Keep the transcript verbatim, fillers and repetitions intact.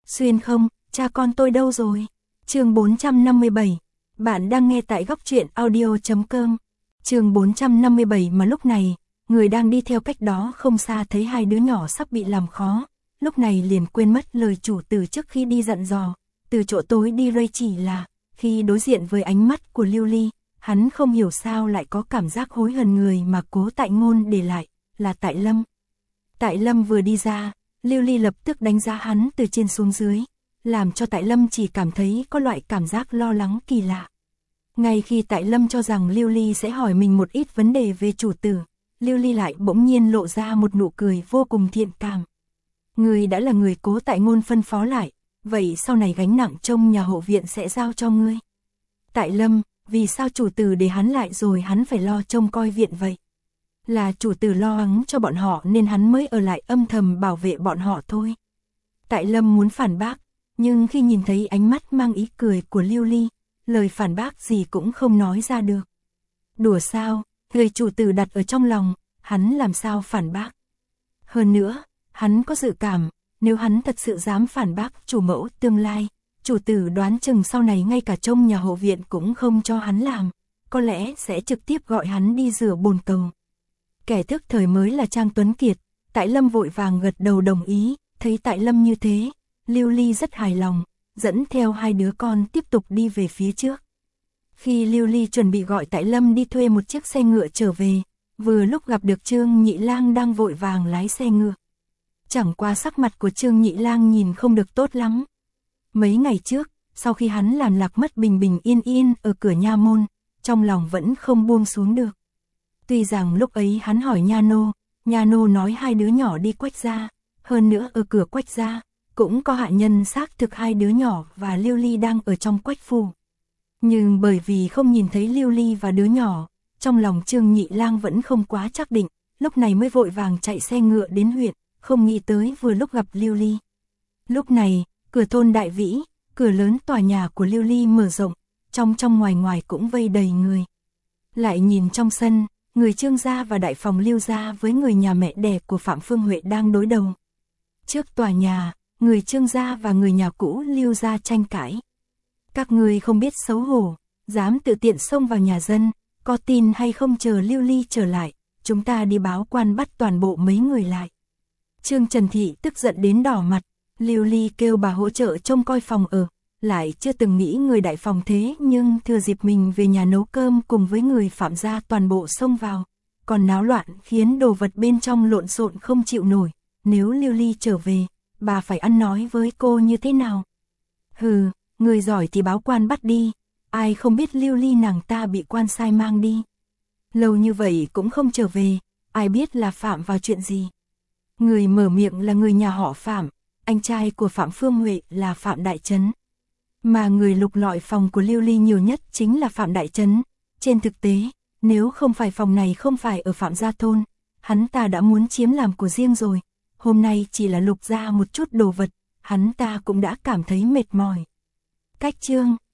Xuyên không, cha con tôi đâu rồi? Chương bốn trăm năm mươi bảy. Bạn đang nghe tại góc truyện audio chấm com. Chương bốn trăm năm mươi bảy mà lúc này, người đang đi theo cách đó không xa thấy hai đứa nhỏ sắp bị làm khó, lúc này liền quên mất lời chủ tử trước khi đi dặn dò, từ chỗ tối đi Ray chỉ là, khi đối diện với ánh mắt của Lưu Ly, hắn không hiểu sao lại có cảm giác hối hận người mà Cố Tại Ngôn để lại, là Tại Lâm. Tại Lâm vừa đi ra, Lưu Ly lập tức đánh giá hắn từ trên xuống dưới, làm cho Tại Lâm chỉ cảm thấy có loại cảm giác lo lắng kỳ lạ. Ngay khi Tại Lâm cho rằng Lưu Ly sẽ hỏi mình một ít vấn đề về chủ tử, Lưu Ly lại bỗng nhiên lộ ra một nụ cười vô cùng thiện cảm. Người đã là người Cố Tại Ngôn phân phó lại, vậy sau này gánh nặng trông nhà hộ viện sẽ giao cho ngươi. Tại Lâm, vì sao chủ tử để hắn lại rồi hắn phải lo trông coi viện vậy? Là chủ tử lo lắng cho bọn họ nên hắn mới ở lại âm thầm bảo vệ bọn họ thôi. Tại Lâm muốn phản bác, nhưng khi nhìn thấy ánh mắt mang ý cười của Lưu Ly, lời phản bác gì cũng không nói ra được. Đùa sao, người chủ tử đặt ở trong lòng, hắn làm sao phản bác. Hơn nữa, hắn có dự cảm, nếu hắn thật sự dám phản bác chủ mẫu tương lai, chủ tử đoán chừng sau này ngay cả trông nhà hộ viện cũng không cho hắn làm, có lẽ sẽ trực tiếp gọi hắn đi rửa bồn cầu. Kẻ thức thời mới là Trang Tuấn Kiệt, Tại Lâm vội vàng gật đầu đồng ý, thấy Tại Lâm như thế, Lưu Ly rất hài lòng, dẫn theo hai đứa con tiếp tục đi về phía trước. Khi Lưu Ly chuẩn bị gọi Tại Lâm đi thuê một chiếc xe ngựa trở về, vừa lúc gặp được Trương Nhị Lang đang vội vàng lái xe ngựa. Chẳng qua sắc mặt của Trương Nhị Lang nhìn không được tốt lắm. Mấy ngày trước, sau khi hắn làm lạc mất bình bình yên yên ở cửa nha môn, trong lòng vẫn không buông xuống được. Tuy rằng lúc ấy hắn hỏi nha nô, nha nô nói hai đứa nhỏ đi Quách gia, hơn nữa ở cửa Quách gia, cũng có hạ nhân xác thực hai đứa nhỏ và Lưu Ly đang ở trong Quách phủ. Nhưng bởi vì không nhìn thấy Lưu Ly và đứa nhỏ, trong lòng Trương Nhị Lang vẫn không quá chắc định, lúc này mới vội vàng chạy xe ngựa đến huyện, không nghĩ tới vừa lúc gặp Lưu Ly. Lúc này, cửa thôn Đại Vĩ, cửa lớn tòa nhà của Lưu Ly mở rộng, trong trong ngoài ngoài cũng vây đầy người. Lại nhìn trong sân, người Trương gia và đại phòng Lưu gia với người nhà mẹ đẻ của Phạm Phương Huệ đang đối đầu. Trước tòa nhà, người Trương gia và người nhà cũ Lưu gia tranh cãi. Các người không biết xấu hổ, dám tự tiện xông vào nhà dân, có tin hay không chờ Lưu Ly trở lại, chúng ta đi báo quan bắt toàn bộ mấy người lại. Trương Trần Thị tức giận đến đỏ mặt, Lưu Ly kêu bà hỗ trợ trông coi phòng ở, lại chưa từng nghĩ người đại phòng thế nhưng thừa dịp mình về nhà nấu cơm cùng với người Phạm gia toàn bộ xông vào, còn náo loạn khiến đồ vật bên trong lộn xộn không chịu nổi, nếu Lưu Ly trở về, bà phải ăn nói với cô như thế nào? Hừ, người giỏi thì báo quan bắt đi, ai không biết Lưu Ly nàng ta bị quan sai mang đi. Lâu như vậy cũng không trở về, ai biết là phạm vào chuyện gì. Người mở miệng là người nhà họ Phạm, anh trai của Phạm Phương Huệ là Phạm Đại Trấn. Mà người lục lọi phòng của Lưu Ly nhiều nhất chính là Phạm Đại Trấn. Trên thực tế, nếu không phải phòng này không phải ở Phạm Gia Thôn, hắn ta đã muốn chiếm làm của riêng rồi. Hôm nay chỉ là lục ra một chút đồ vật, hắn ta cũng đã cảm thấy mệt mỏi. Cách chương